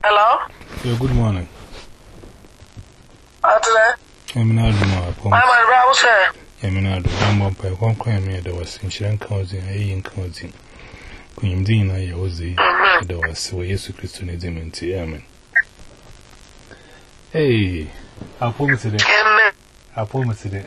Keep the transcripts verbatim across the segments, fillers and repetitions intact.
Hello? Yeah, good morning. Atele? I'm not doing my phone. I'm a browser. I'm not doing my phone. One crime here, there was in Shiran County, a in County. Queen Dina, I was the there was so yes, Christianism and Amen. Hey, I promise it. I promise it.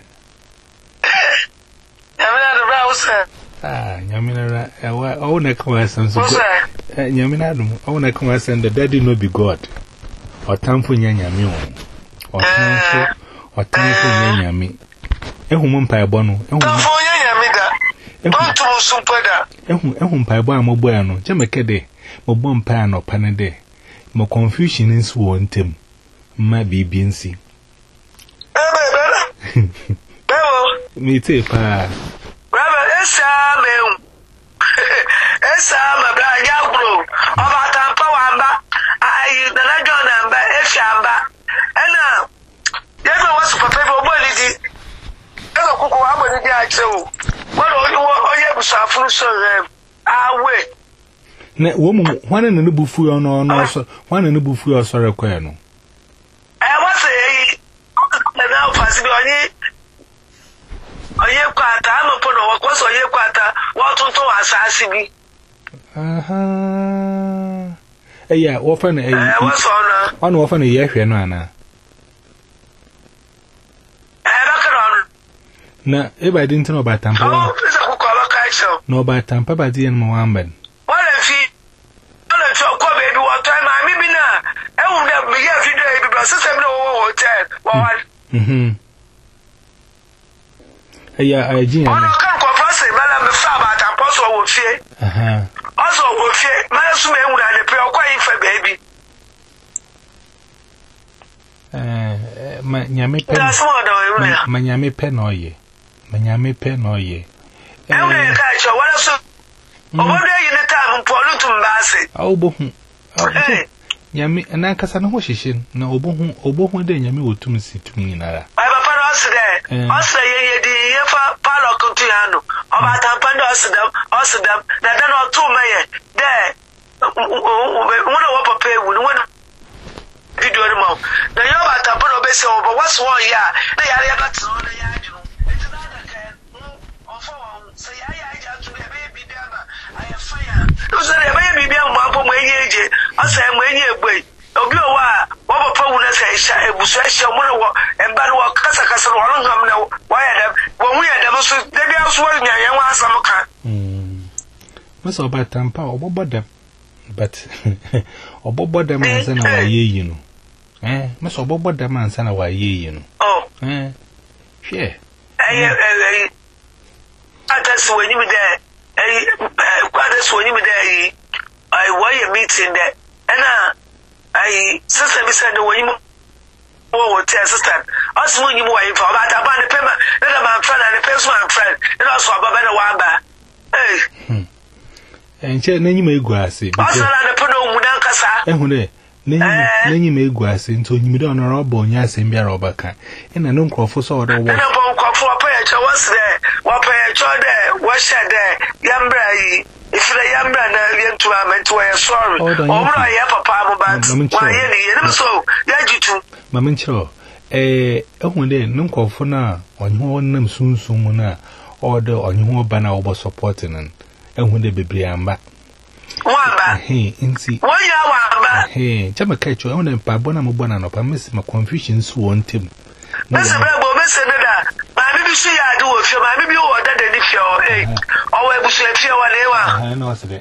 I'm not a browser. Ah, Yamina, I want to come as some Yaminadum. I want to come as the daddy no be God. Or time for Yanyami. Or time for or time for Yanyami. A woman pie bono. Don't for Yamida. Don't to Supeda. A woman pie bono, Mobuano, Jamaica, Mobon pan or panade. More confusion is one Tim. My B B and C. Me take pa. Brother, Essa, me. Essa, my brother, Yagro. Over Tampa Wamba. I, the legend number, Eshamba. And now, Yago was for paper body. Hello, Coco, I'm going to get you. What are you? Oh, yeah, was a full son. Ah, wait. Ne woman, one in the buffy on also, one in the buffy or sorry, Quano. I was a now passing on it. Oye kwata amopona wakwaso oye kwata watunto asasibi aha eya wo fa na eh waso na ono wo fa na ye hwe no ana eh bakron na e ba din tin oba tampa oh pesa kuko abaka iso no oba tampa ba di en mo amban wala fi wala fi ko be bi wo time ma mi bi na e wu na bi ya video e bi bro system na wo hotel wa mhm Aya ajin ono kan ko fase bala me fa ba ta poso wo fie aha oso wo fie ma su me wu na le pe okwa yin fa baby eh ma nyame pe na so do we na ma nyame pe no ye ma nyame pe no ye e wu na ka cho wala so obodo yin ta mpo lu tum ba ase awu bo hu nyame na kasa no ho hihye na obo hu obo hu de nyame wotum si tumi nara ai ba pa no ase Ose ye ye di ye fa palo kuntu yanu. Oba tampande osidam, osidam. Na dan o tu meye. De wona wo papa ewu, wona video ni mo. Na yo ba tampande obese obo was one ya. Na yare ya batso na ya adwo. Enti na da ka o fo won se ya ya ja tu be be bi ama. Aye fire. No se be be bi ama po mo enye eje. Ose mo enye egbe. Obi o wa wo papa wu na se sha ebusu ehia mo no wo emba no wo kasa kasa no wo ngam na wo ya dem wo hu ya dem so de bia so wo nya yen wa asam ka mm masa oba tampa obobodam but obobodam ansa na wa yeyi no eh masa obobodam ansa na wa yeyi no oh eh hwe eh eh atas wo ni mi de eh kwadas wo ni mi de yi ai wo ye meeting de ana ai sister bi said wo yi wo tell sister us when you wife for about about the payment let my friend and the person my friend and also about the one ba eh enche nanyi ma egu ase also na the pono mu dan kasa ehu de nanyi nanyi ma egu ase nto nyimide ono robo onya ase mbia roba kan ina no nkrofo so odo wo na bo nkrofo pa ya che was there wa pa ya cho de wa sha de yambra yi ifire yambra na yentu amento ya sorry omro ya papa mo ba wa ye ni ye so ya jitu mama nchiro eh ehun de nkofo na onyo nam sunsun mu na odo onyo ba na obo support nan ehun de bebre amba wamba eh nti wonya wamba eh chama kacho ehun de pa bona mo bona no pa miss ma confusion so wontem mese brabo mese nda ma bibi su ya de wo fie ma bibi wo da da ni fie o eh o we busu fie wa le wa ah no wase de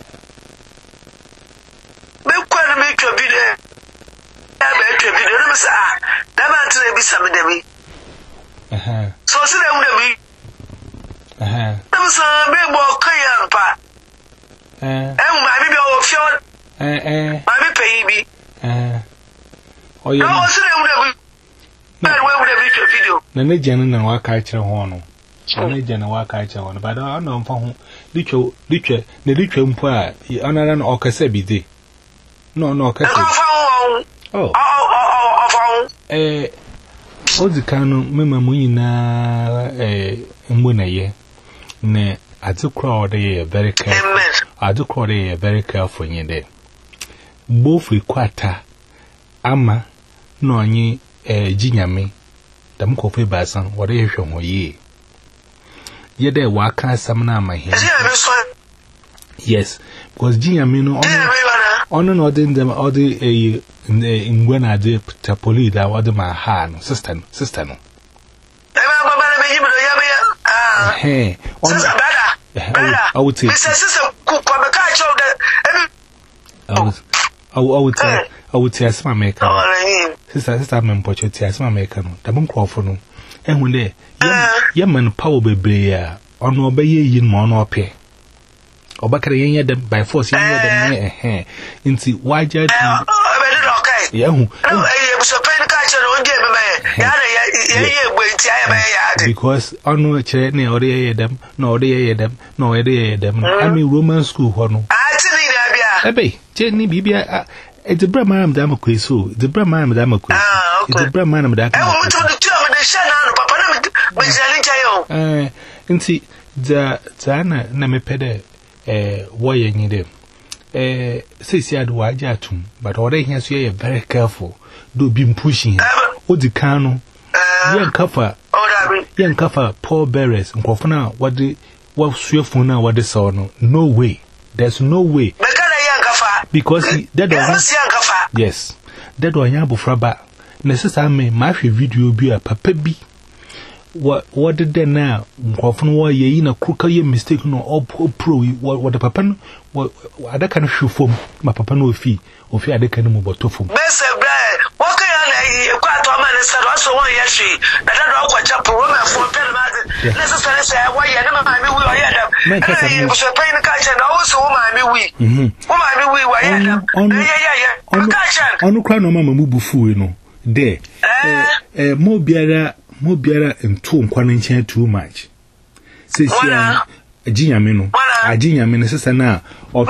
me kwanu me twa bi de ba etwa bi de no sa da ba tire bi sam de mi aha so se de mu de mi aha da sa be bo kan ya pa eh eh ma bibi o fie eh eh ma bi pe yi bi eh o ye no se de mu de bi na we mu de bi twa video na ne jana na wa ka kire ho no na ne jana wa ka kire ho no ba da no mfa ho litwa litwa ne litwa mpo a onara no okasa bi de no no okasa oh oh oh oh eh odikanu mema mu nyina eh mbo na ye ne adukra ode very careful adukra ode very careful nyede both requata ama no anyi eh jinyame dam ko fe basan wore ye hwe hoye ye de wa ka asam na ama he yes because jinyame no ono no de dem odi eh ngwana de tapoli da wode ma ha no sister no sister no eh sister brother brother I would say sister sister ku ko be ka show the I would I would say I would say asma maker sister sister me mpocho ti asma maker no dam nkrofo no ehun de ye man power bebre ya ono obeye yin ma ono ope obakare yen dem by force yen dem eh eh nti waja ti yeah hu because ono chere ne ore ye dem no ore ye dem no ore ye dem I mean Roman school ho no ebe je ni bibia it's a bra man da makwe so the bra man da makwe it's a bra man da eh nti da zana na mepede eh woye nyide eh sisi adu waje atum but ore here so you very careful do be pushing o di kanu yen kafa yen kafa Paul Beres nkofuna wade wa suefun na wade saw no no way there's no way because he, that was yes that one ya bufraba na sisa me ma hwe video bi a papa bi what what did they now nkofun wo ye na kruka ye mistake no all pro what the papa no what adaka no hwe fom ma papa no ofi ofi adaka no mu botofom bese bre what can you kwa to ma ne sero so won ye hwe na da do kwa chapo wo ma fo pen ma necessary say wo ye na ma mi wi o ye dem so pen ka che na wo so wo ma mi wi mhm wo ma mi wi wo ye dem ye ye ye ka che onu kwa no ma mu bufu no de eh eh mo biara mo biara nto nkwa no nchen too much se si ajinyame no ajinyame no sesa na o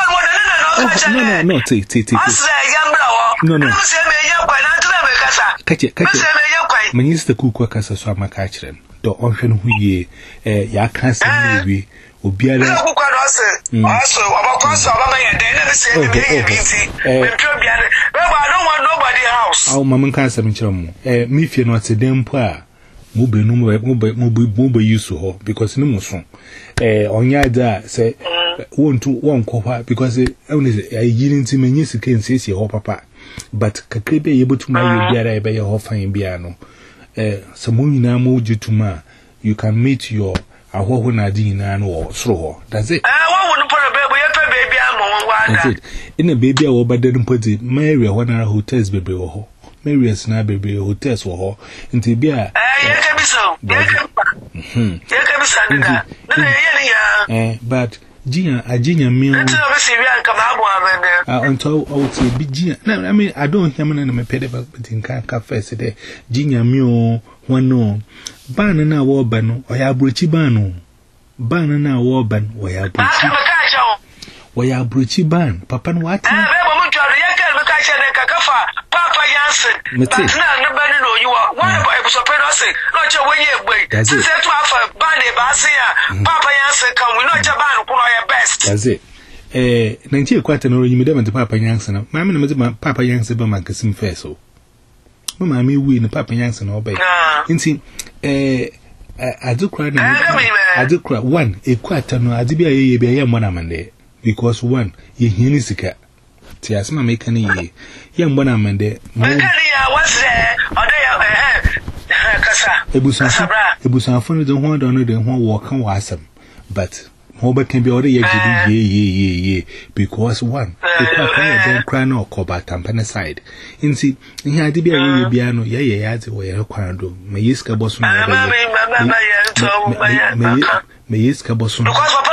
no no no ti ti ti no no kache kache minister kuku akasa so amaka kire do onhwe no huye eh ya kansa niwe obiara kuku no ase aso abakwaso abama ye den na se me ye binti me tro biara we I don't want nobody house aw mama kansa me kire mo eh mi fie no ate dem po a mo be no mo be mo be mo be yusu ho because ni mo so eh onya da say won't won kofa because eh ayiri nti menye sika nsiesie ho papa but kakrebe yebutu ma ye biara ebe ye ho fan bia no eh samo nyina mo gituma you can meet your ahoho na di nyina no soro ho that's it eh wo wo no pore bebe ye pe baby amon wa da in a baby a wo baden poti Mary ho na hotels bebe wo ho Mary's na bebe hotels wo ho nti bia eh ye ka biso ye ka mhm ye ka biso na na ye ni ya eh but Gia, a Gina meal. Ah, until I would say, be Gia. No, I mean, I don't hear me pay the in cafe today. Gina meal, one no. Banana warban, or ya bruchy bano. Banana warban, or ya bruchy. Or ya bruchy ban, Papa, what? Papa Yansen, but now nobody know you are one of us. Not your way, wait. That's it. Bandy Basia, Papa Yansen come, we not your band, put your best. That's it. Eh, ninety quite an original medem to Papa Yansen. My name Papa Yansen, but my cousin Fesso. Mamma, me win Papa Yansen obey. Inti, eh, I do cry. I do cry one, a quite no, I did be a be a monamande because one, ye hinisika. Tiasma make any ye. Young one amende. What's there? Or they are Cassa. Ebusan, Ebusan funny the one don't know the one walk and wasm. But Hobart can be already ye, ye, ye, ye, because one, don't cry no coba tampana side. In see, in here, be a piano, ye, ye, as way a quando. May you scabos may you scabos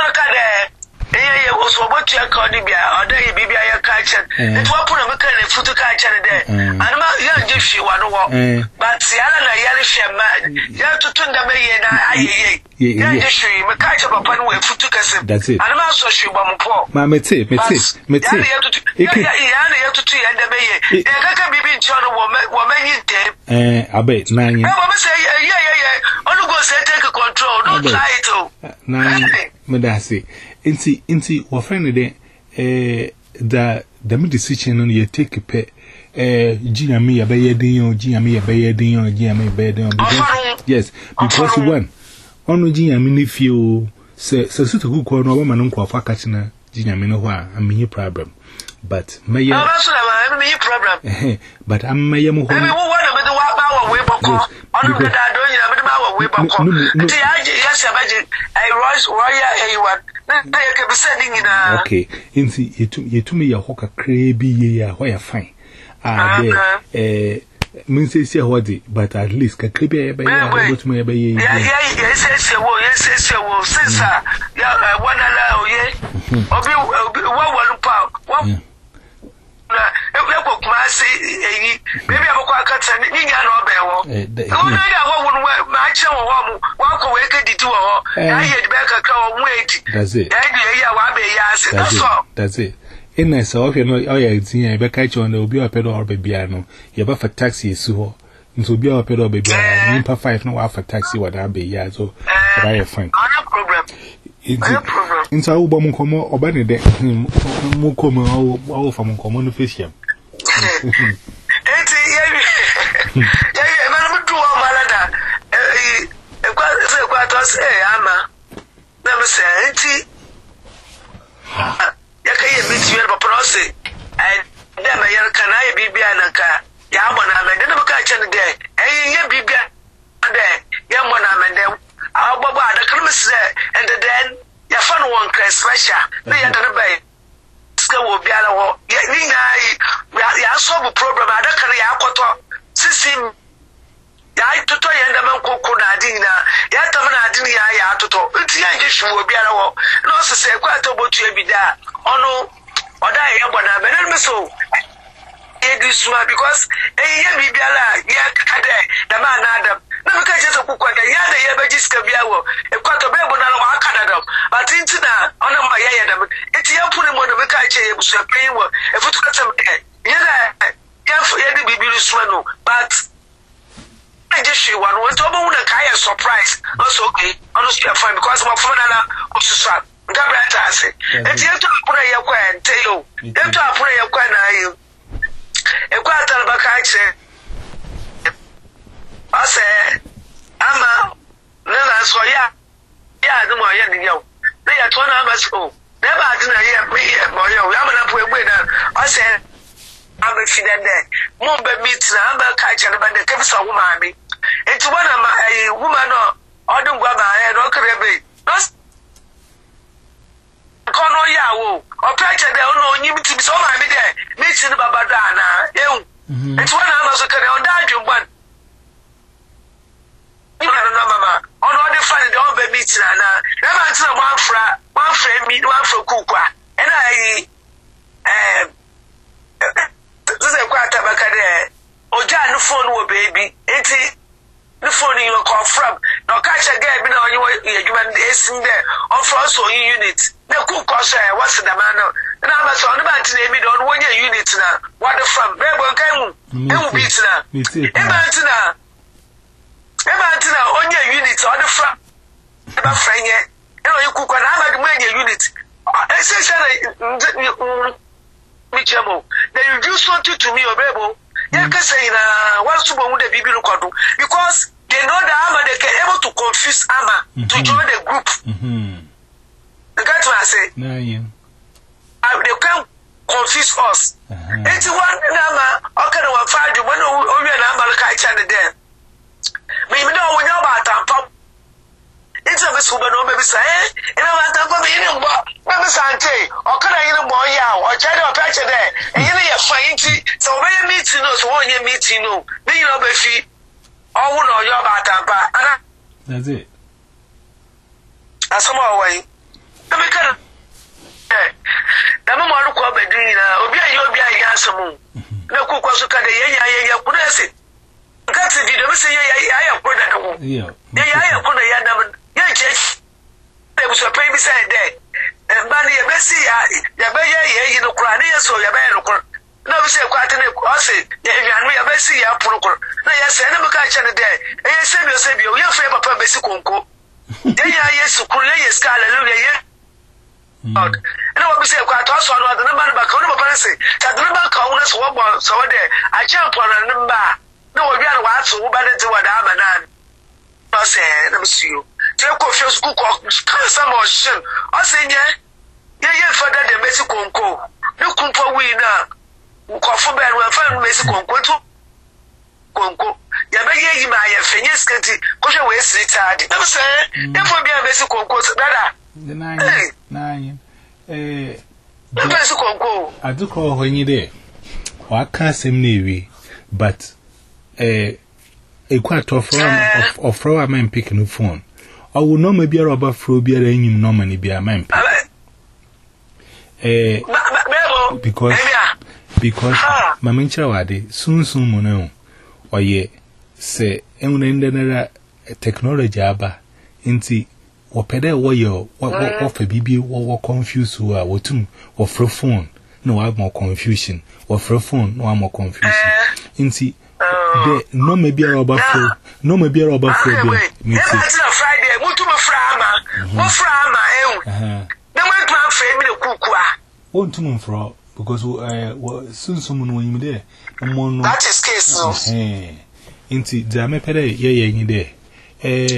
so what you call the beer, or they be a catcher. It will put a mechanic foot to catch there. And my young if you want to walk, but Siana, Yalish, you have to turn the way and I, ye, me catch up upon way foot to cass. That's it. And I'm also sure one poor. Mamma, me, me, me, you have to treat and the bay. You can be in China woman, you did. Eh, I bet nine. I say, yeah, yeah, yeah. Only go say take a control, don't try to. Nine, Medasi. Inti, inti, wa friend de, eh, da, da me decision on ye take a pet, eh Giami ya baye din Giami ya baye din Giami baye din yes because one onu Giami ni feel se se sutu ku ko no ba manun ko afa ka china Giami no ho a am problem but maye no ba so na me problem but am maye mo ho me wo wa na me do wa ba wa we boko onu de da do nyina me do ba wa we boko ti ya yes ya baje I rush royal A one na ye ke be sending ina okay inti yetu yetu me ya ho kakra bi ye ya ho ya fine ah there eh min say say hodi but at least kakra bi ya ba ya but me ya ba ye ya ya ya say say wo ya say say wo sinsa ya wana la oye obi wo wo lu pa wo na e ko kuma say eyi baby aboko akata ni nya na obe wo wo na ya wo wo ma che wo ho mu wa ko we ke didi wo ho ya ye de be kaka wo mu edi that's it ya ye ya wa be ya say that's all that's it in a so you know oh yeah tin be ka cho na obi o pedo or baby ano ye ba for taxi esu ho nso obi o pedo baby ano nimpa five no wa for taxi wa da be ya so that is fine no problem no problem insa wo ba mu komo oba ne de mu komo wo fa mu komo no face yam enti ye ye ye ma no do o malada e e kwa se kwa to se ama na me se enti ya kai ye biti yer papa no se ai da ma yer kana ye bibia na ka ya mo na me de no ka che ne de ai ye bibia de ye mo na me de agbogbo ada kan me se and then ya fa no one crash special na ya da bai ska wo bia la wo ni nyai ya solve problem ada kan ya akoto sisim ya itoto ye ndama nkoko na adi na ya tam na adi ya ya atoto nti ya nje hwu obi ara wo no se se kwa to botu ebida ono oda ye gbona be na me so e di suma because e ye bibiala ya kade da ma na adam na me ka je so kukwa da ya da ye beji ska bia wo e kwa to be bona no aka da dam but nti na ono ma ye ye da eti ya puni mo no me ka je ye busu pe wo e futu ka tam e ye da ya ye di bibiri suma no but I just see one what over one kind of surprise. Also, okay, honestly, I'm fine because my phone and I was swap. That right, I say. And you have to put a yoke and tell you. You have to put a yoke and I. A quarter of a kite. I say, I'm a. Then I saw ya. Yeah, no more young yo. They are twenty hours old. Never didn't hear me, boy. I'm going to put a winner. I said, I'm a feeder there. Mumba meets I'm a kite and the caps of woman. It's one of my woman or don't go my head or crabby. Lost Cono Yawo or Pacha, they don't know you to be so my midday. Meets in the Babadana. It's one of us can on that you one. You don't know, Mamma. On all the fun, the old baby, never until one fra, one friend, meet one for Kukwa. And I, um, this is a quarter back there. Oh, John, the phone will baby. It's the phone you call from. No catch a game on your human days in there. Or for us, unit. The cook was what's the man? And I was on about to name it on one year unit now. What the from? Rebel came. It will be now. Emantina. Emantina, on your unit, on the front. About friend yet. You know, you cook on one year unit. Essentially, Michamo. Then you do something to me, or rebel. You can say, what's to wound the baby look because they know the armor they can able to confuse armor mm-hmm. to join the group. Mm-hmm. You get what I say? No, yeah. Uh, they can confuse us. Uh-huh. eighty-one armor, okay, one five, you know, only an armor like I can there. Maybe no one know about that. It's a bit super, no, maybe say, and I want to go in and walk. Maybe Sante, or can I even boy out, or try to patch it there, and you know, you're fine. So when you meet, you know, so when you meet, you know, then you know, Beffy, or who know your batampa. That's it. That's some more way. Let me kind of. The moment I look up at dinner, Obia, you'll be a yasamu. No cook was to cut the yaya, put us it. Got to do the say, I have put that. Yeah, I have put a yadam. Yeah, there was a baby side there. And Bunny, a Bessie, Yabaya, you know, crying, so Yabaya. No, we say, quite an equosy. Yeah, a Bessie, a proco. No, yes, I never catch any day. And you say, you say, you're your favorite Bessie Conco. Yeah, yes, Korea, Scarlet, yeah. And what we say, quite also on the number of Bacono, that the number counters were so there. I jump on a number. No, we are what so bad to what I'm an. I say, let me see you. Take off your school, some more shit. I say, yeah, yeah, for that, the Mexico go. You come for we now. Coffee band will find Mexico go to Conco. Yabaye, my finish getting, because you waste it. Never say, never be a Mexico go to that. The nine, nine, eh, Mexico go. I do call when you there. I can't say maybe, but eh, a quite of of flower man picking the phone. I will not maybe a rubber through beer and you normally be a man. Eh, because because my main chawadi soon soon mono or ye say, and then technology aba into. Or pede warrior, what for baby, what confused who are what to or for phone, no, I have more confusion, or for phone, no, I'm more confusion. In see, no, maybe a rubber flow, no, maybe a rubber flow. Me too. Friday, what to my frama, what frama, eh? Then went to my family cookwa. Won't to for because uh, soon someone when you there. That is case, eh? Into the Amepede, ye, ye, there. Eh,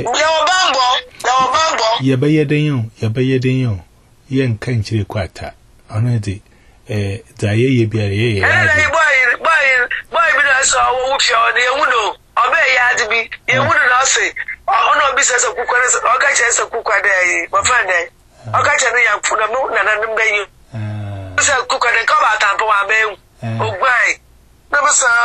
ya baye den yo ya baye den yo ye nka nchire kwata ono de eh da ye ye bia ye ye eh boy boy boy bi na so wo fi o de ewuno obe ya de bi ewuno na se ono bi se se kukwa se o ka che se kukwa de mo fa de o ka che no ya fu na no na na nbe yi ah se kukwa de ka ba tampo wa be ogwai na ba sa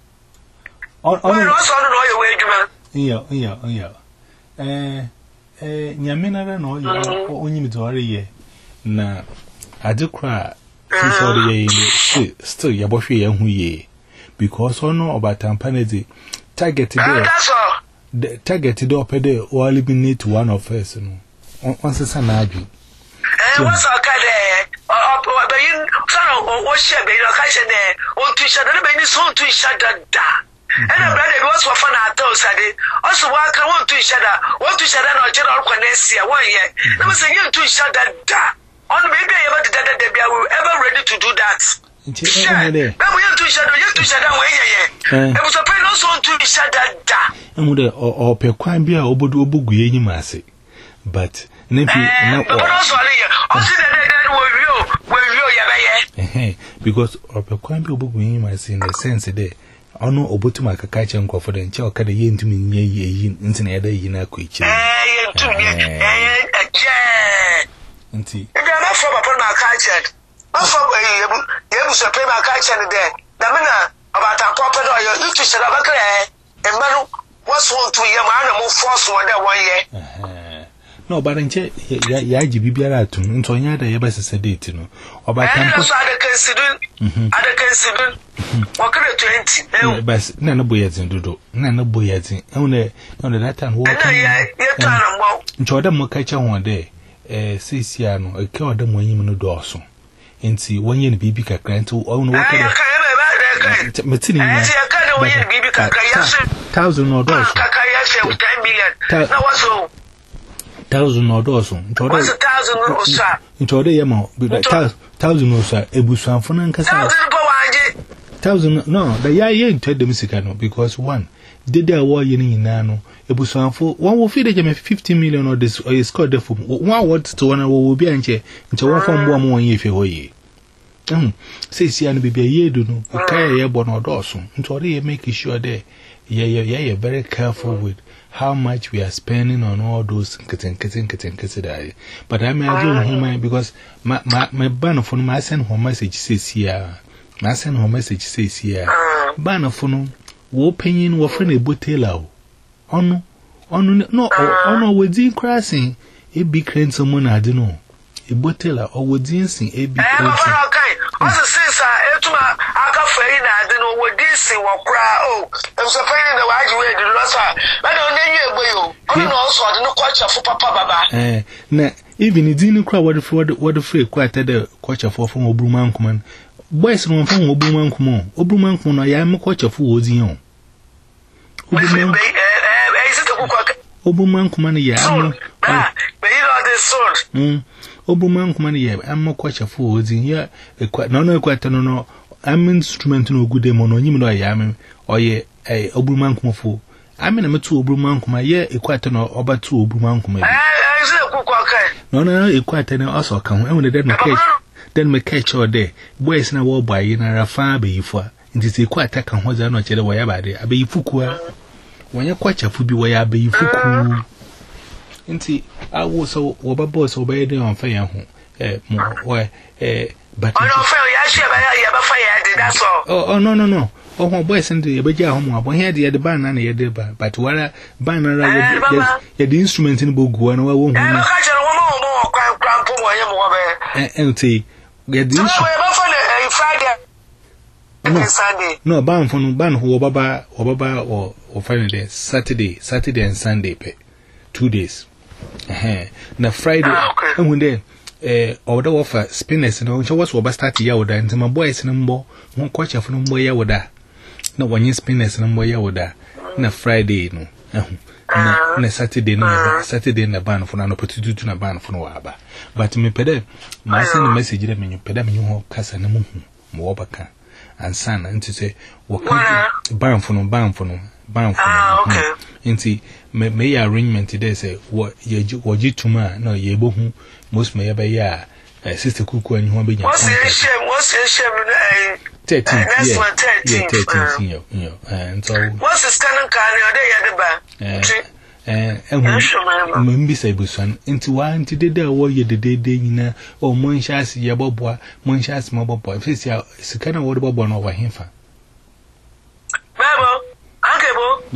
on on no so no yo we adwuma iya iya iya eh eh nyaminara no yo onyi mi to ye na adekra ti so de ye still still ya bo hwe ye hu ye because ono obatampa na di target there the target there opede o eliminate one of us no on sesa na adwi eh what's okay there o be yin so o share be no ka she there o tu share na be ni so tu share da and a brother was for fun at all, Sadie. Also, what can want to shut up? What to shut down or general Quanesia one year? There was a year to shut that down. On maybe ever did that, they were ever ready to do that. Sure, then we have to shut you to shut down way. It was a pain also to shut that down. And would or per crime be a obodu bugu massy. But nephew, not also, also that will you, because or per crime be bugu massy in the sense that. Ono obotuma akakache nkofo de nche okada ye ntumi nye ye ntine eda yi na akwachi eh ye ntumi eh eh nti e be na fo papa na akache afọ eh yebu yebu so pe ma akache ne de na me na obata papa do yo itu shara bakre e manu waso ntu ye ma na mo force wo de won ye eh no ba nche ya ya ji bibiara atum nto nya da ye ba sese date no obata nko so ada kansidun ada kansidun wakere twenty eh bas na na boyazin dodo na na boyazin ehune ehune that time wo kan ya ya tan mbo nchoda mo ka cha ho de eh sisia no e ka oda mo anyim no do oso enti wonye ne bibi kakra enti onu wo kere metini ya ya ka de wonye ne bibi kakra ya se thousand no do oso kakra ya se ten million na waso thousand no do oso nchoda thousand no oso nchoda ye mo thousand no oso ebusuanfo na nkasa thousand po wanje thousand no the ya ye ntwe dem sika no because one dede a wo ye ni nyina no ebusuanfo one wo feed dem fifty million or this or is called the for one what to one wo bi anche nche wo fo mbo am won ye fe hoye um say sia no bibia ye do no kai ye bo no doso ntori ye make sure there ye ye ye very careful with how much we are spending on all those kitten kitten kitten kitten that but I may do home because my my my ban for my send home message says here I send her message says here Banner for no wo penyin wo friend a botela ono ono no ono within crossing a big crane someone I don't know a botela or within sing a big crane okay also since I etuma aka fei na de no within sing wo kra oh I'm so finding the wage we the loss but on dey egbe yo ono no so de no kwacha fu papa baba eh na even idin kra what for what free kwata de kwacha fu fu obruma nkuman boys no fun obruma nkumo obruma nkumo no ya me kwacha fu wozin o obruma eh eh is it ko kwa obruma nkumo no ya no but you know this sword mm Obuman Kumani, I'm a quite a fool, in here, no, no, quite no, I'm instrument no good demon, or you know, I am, or ye, a Obuman Kumafu. I'm in a two Obuman Kuma, ye, a quite no, over two Obuman Kuma. No, no, a quite an also come, and when then catch, then me catch all day. Boys in a war by in a far be for. It is a quite a can was not the way about it. I be Fukua. When you're quite a food, where I be Fuku. Inti, I was so over boss obeyed on fire. Eh, more, why, eh, but I don't feel that's all. Oh, no, no, no. Oh, my boys and the Abaja home, when he had the banner and the deba, but what a banner, the instrument in Bugu and I won't catch a woman more empty. Get the Friday. No, ban for no ban who Baba or Baba or or Friday, Saturday, Saturday and Sunday pay. Two days. Eh, na Friday, and when they eh order offer spinners and which was what start yawoda and my boys and more one quite a from boy yawoda. No one is spinners and more yawoda. Na Friday no. Na Saturday no Saturday na ban for an opportunity to na ban for no aba. But me pede my send message them you pede me you kasa na mu mo baka. And son, and to say, what ban for no ban for no ban for no. Inti, may arrangement today say, what ye to man, no ye bohu, most may be ya, sister Cuckoo and you want be your shame, what's your shame? Thirteen, yeah, thirteen, you know, and so what's the scanning car at the back? Eh, and when say Busan into one to the day or ye the day dinner or Monshas Yabobwa, Monshas Mobile, if it's a kind of water born over him. Babo, Uncle,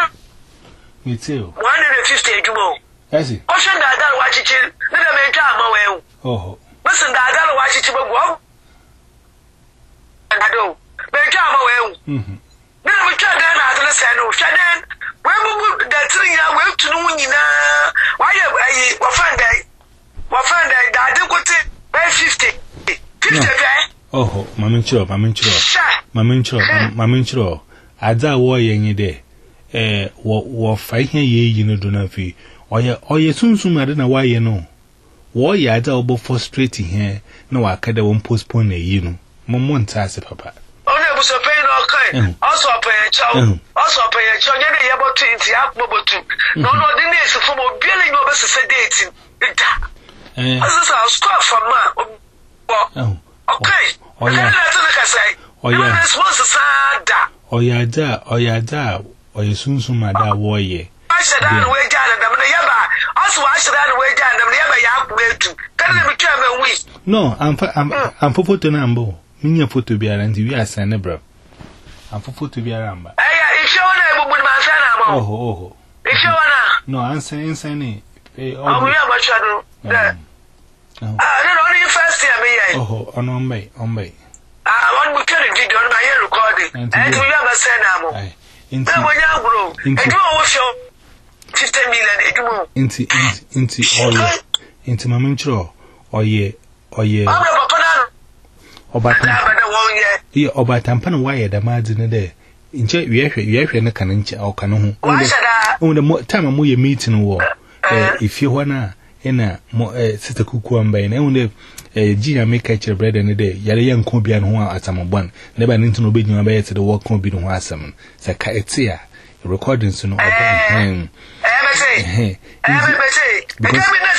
me too. One hundred fifty a jewel. Has he? Ocean that watch it, never made time away. Oh, listen, that watch it to go. And I do, make time away. Hm. Then we try down at the Sano, Shadan. Where would that three year wait to know you now? Why are you? What find I? What find I? I don't go to fifty. Fifty, oh, Mamincho, Mamincho, Mamincho, Mamincho. I da war ye day. Eh, what war fight ye, you know, do not fee. Or ye, or ye soon soon, I don't know why you know. War ye, I double frustrating here. No, I can't won't postpone a you know. Momon task, papa. Oh, was a pain or kind. Also, pay a child. Also, pay a child. You're able to interact mobile too. No, no, the next from a billion of us is dating. This is our score from man. Okay. Oh, yeah. Oh, yeah. This was a sad. Oh, yeah, da. Oh, yeah, da. Or you soon soon, my da warrior. I said, I will get them. Also, I said, I will get them. Never yet to. Can you tell me we? No, I'm I'm I'm for to number. Minya photo be around we are sane bro. I'm for photo be around. Eh, if you want to my son, oh, oh. If you want no answer insane. Eh, oh, we have a shadow. Ah, no, only first year me. Oh, on on me, on me. Ah, one we can do on my recording. And we have a son. Aye. Into when you grow. And you also fifty million. Into into all into my mentor. Or ye, or ye. Obata ye obata mpana waye da madine de nche wiehwe wiehwe ne kan nche okano ho o de time mo ye meeting wo eh ifie ho na ina mo eh sita kuku ambai na hunde eh giya make catch bread ne de yare yanko bia no ho atamobon ne ba nti no obegyima ba yete de work on bi no ho asam se ka etia recordings no oban hen eh eh because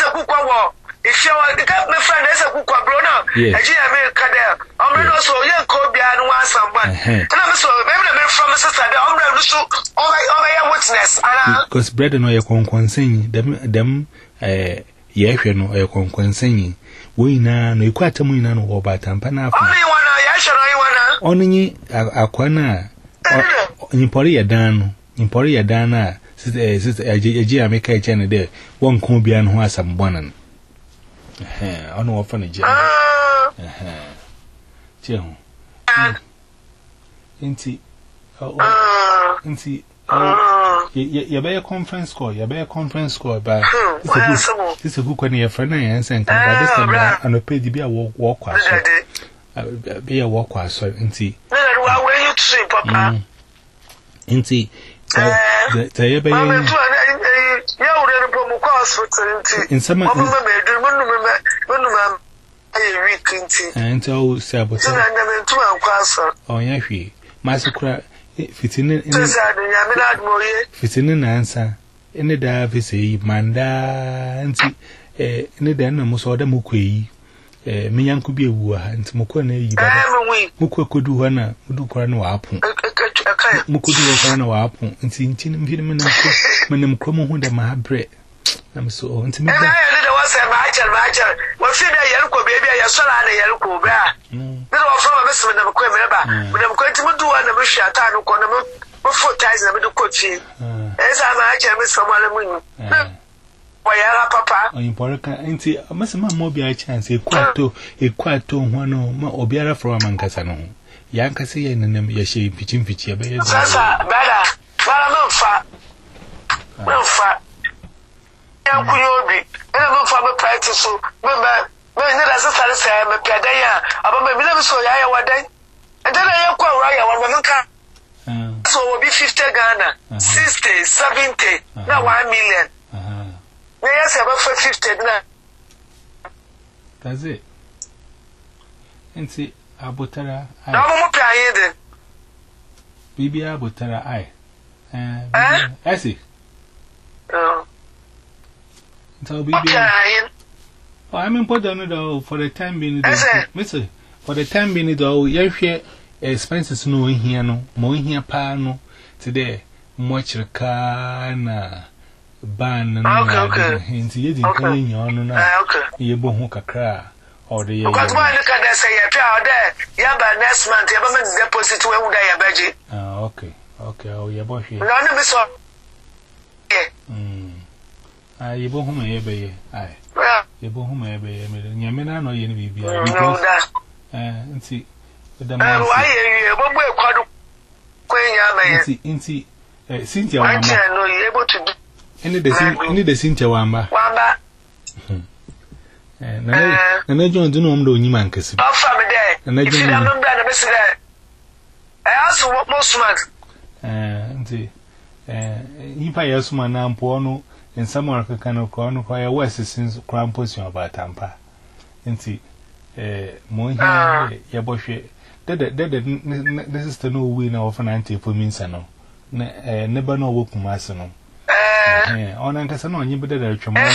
if you are the my friend is a cook bro now, a G America there. I'm not so young Kobe and one someone. And I'm so maybe from a sister, the umbrella so over your witness. Because bread and oil consent them them eh yeah no oil consent we na no quite a moon and over tampana. Only one I shall only aquana in Poria Dan in Poria Dana sister a G America channel there one Kobe and one some one. Eh, I know often a jam. Eh, Jim. Inti, oh, Inti, oh, you bear a conference call, you bear a conference call, but this is a good one, your friend, and send this time and a pay to be a walk walk. Be a walk, so Inti. Where you to say, Papa? Inti, Yeah, we're going to hospital. In some of them, I week and so sabotage. Oh, yeah, she. Massacre. Fitting in an answer. In the dive is a manda and see. In the den, almost order Mukwe. Me young could be a woo and Mukone. Mukwe could do one, do Corano apple. Mukudu Corano apple and see tin vitamin when them come on the my bread. I'm so on to me. I was a matcher, matcher. What should I yell, baby? I saw a yellow cobra. Little from a miss with them, when I'm going to do one of the shot out of Conamo, four times a little coaching. As I'm a jam, someone. Why, Papa? In Porca, and see, I must have more be a chance, a quarto, a quarto, one or Biara from Mancasano. Yankasi and them, Yashi, pitching pitch, a better. Better, but I'm not fat. Well, fat. Young Kuyobi, and I'm from a practice. So, remember, when the last say I'm a Piadaya, about my village, so I one day. And then I am quite right, one woman. So will be fifty Ghana, sixty, seventy, now one million. Yes, about fifty now. That's it. And see, Abutara, I Bibi Abutara, I. I see. So be oh, I'm important though for the time being. Mister, for the time being though, you hear expenses no in here no, more in here pa no today. Much kana ban no. Okay, okay. Into you didn't call in your no. Okay. You bohu kakra or the. Because why look at that say you try there. Yeah, by next month you have deposit where would I budget? Ah, okay, okay. Oh, you both here. No, no, Miss. Hmm. Ah, you both home every aye. You both home every Yamina no yen be because and see the man. Why you what we queen Inti Cynthia Wamba. No, you able to do any the any the Cynthia Wamba. Wamba. And I don't do no do Niman Cassi. Offer me there. And I don't remember the message there. I also what most months. And see, if I ask my name, Pono. In some African kind of corner, why West since Crown Position about Tampa. And see, eh, Moya, Yaboshe, this is the no winner of an anti for Minsano. Never no work Massano. Eh, on Ancasano, you better a command.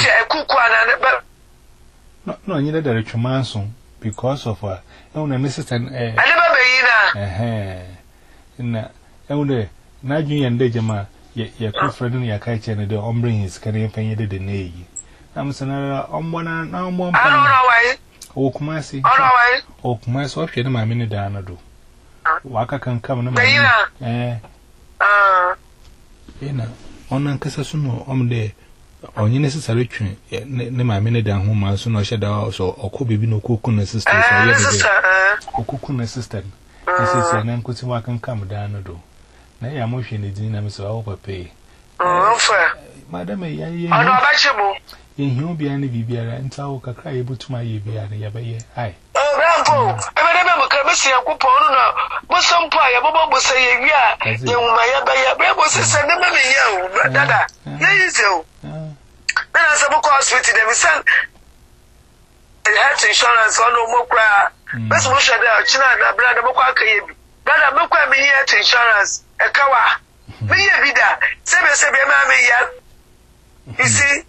No, you did a command because of her own assistant. I never been in a Nigerian Dejama. Your friend, your kitchen, and the ombre is carrying penny the nay. I'm saying, I'm one and I'm one. I don't know why. Oh, Kumasi. Oh, Kumasi, what should my minute down do? Waka can come on my eh. Ah, you know, on Ancasasuno, on there, on your necessary train, near my minute down home, I soon or shadow also, or could be no cookun assistant, or cookun assistant. This is an uncle to walk and come down the door. Nay, I'm wishing the dinner so overpay. Oh, Madam, I know you be any Bibia and talk a cry able to my Bibia. Aye. Oh, Rampo, I remember Commission Coupon. But some pie, Bobo was saying, yeah, you my Babos is a number of you, Dada. There is you. Then I said, because with them, son, health insurance on no more cry. Let's wash out China, brother Moka. Brother Moka, me health insurance. A kawa. Me ye bida. Sebe sebe mama ya. You see?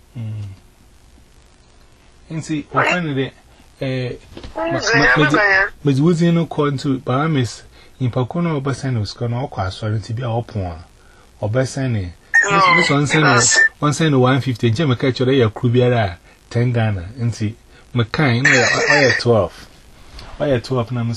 You see, what kind of the eh but was in no call to Bahamas in Pacono or Bassanos can all cost or to be our point or Bassani. This one send one send one fifty Jim catch your Crubiera ten Ghana and see McCain I twelve. I twelve numbers.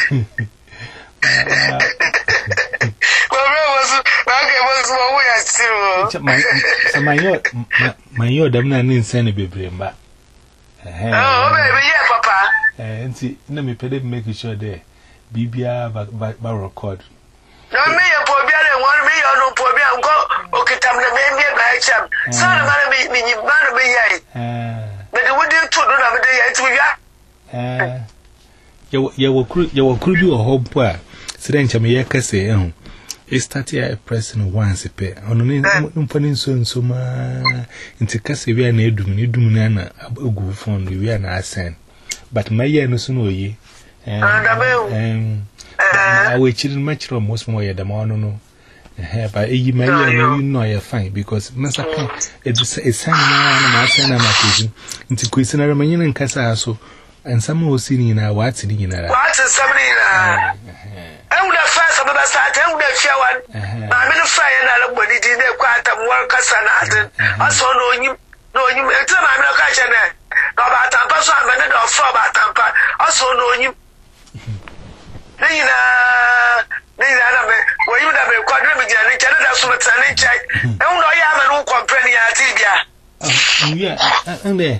My your damn name send a baby. Oh, baby, yeah, Papa. And see, let me pay them make sure there. B B R barrel cord. No, me a poor and one me or no poor and go. Okay, I'm the baby by cham. Son of me, me, you man be. But the wood you told another day to you. You will crew, you will crew you a whole poor. Silencha me, I can say, it started a person once a pair. On an funny so so ma into Cassavia and Edum, Edumana, a good phone, we are not sent. But my year no sooner ye. And I will chill much or most more the mono. But you may know you're fine because Massacre it's a sign of my into Christian Armenian and Casasso, and some will see in our what's in our. What's somebody? I would have first of the start, I would have showered. I'm in a fire and I would did a quite of workers and nothing. I saw no you, no you, I'm not catching it. No, about a person, I'm a little four about Tampa. I saw no you. Where you have a quadruple, Canada, so much an inch. I don't know, I am a company at Tibia. Oh, yeah, and there.